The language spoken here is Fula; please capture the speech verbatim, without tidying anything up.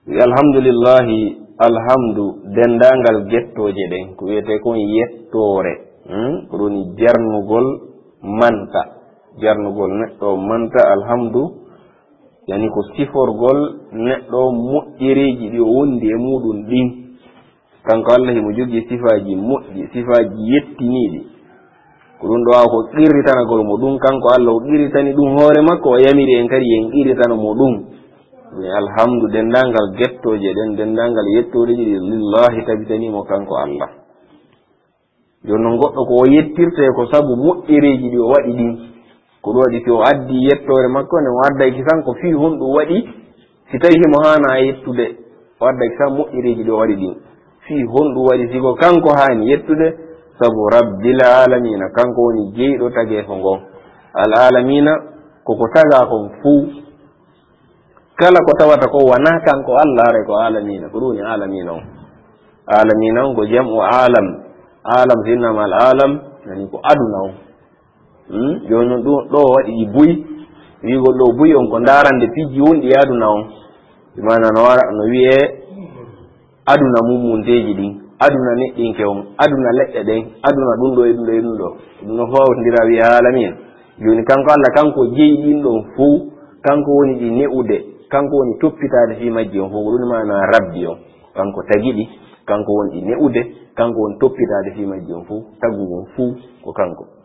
alhamdulillahi alhamdu dendangal gettoje ɗen ko wiyete kon yettore ko ɗum jarnugol manta jarnugol neɗɗo manta alhamdu yani ko siforgol neɗɗo moƴƴereji ɗi o wondi e muɗum ɗin kanko Allah himo jogi sifaji moƴƴi sifaji yettiniɗi ko ɗum ɗo wawa ko qirritanagol mo ɗum kanko Allah o qirritani ɗum hoore makko o yamiri en kadi en qirritana mo ɗum alhamdu dendangal gettoje ɗen dendangal yettoreji ɗi lillahi tabitanimo kanko Allah joni noon goɗɗo ko o yettirte ko saabu moƴƴereji ɗi o waɗi ɗin ko ɗum waɗi si o addi yettore makko nde o addaki tan ko fii honɗum waɗi si tawi himo hana yettude o addaki tan moƴƴereji ɗi o waɗi ɗin fii honɗum waɗi siko kanko hani yettude sabu rabbil alamina kanko woni jeyɗo tageefo ngon al alamina koko taga kon fuu kala ko tawata ko wona kanko Allah are ko alamina ko ɗum woni alamina on alamina on ko jam'u alam alam sinnama al alam nani ko aduna on joni noon ɗum ɗo waɗi buy wigol ɗo buy on ko darande pijji wonɗi e aduna on mana no wara no wiye aduna mummunteji ɗin aduna neɗɗinke on aduna leɗɗe ɗen aduna ɗum ɗo e ɗum ɗo e ɗum ɗo ɗum no fawtodira wiye alamina joni kanko Allah kanko jeyi ɗin ɗon fuu kanko woni ɗi ne'ude kanko woni toppitade fi majji on fof ko ɗum mana rabbi on kanko tagiɗi kanko woni ɗi ne'ude kanko woni toppitade fi majji on fuu tagu on fuu ko kanko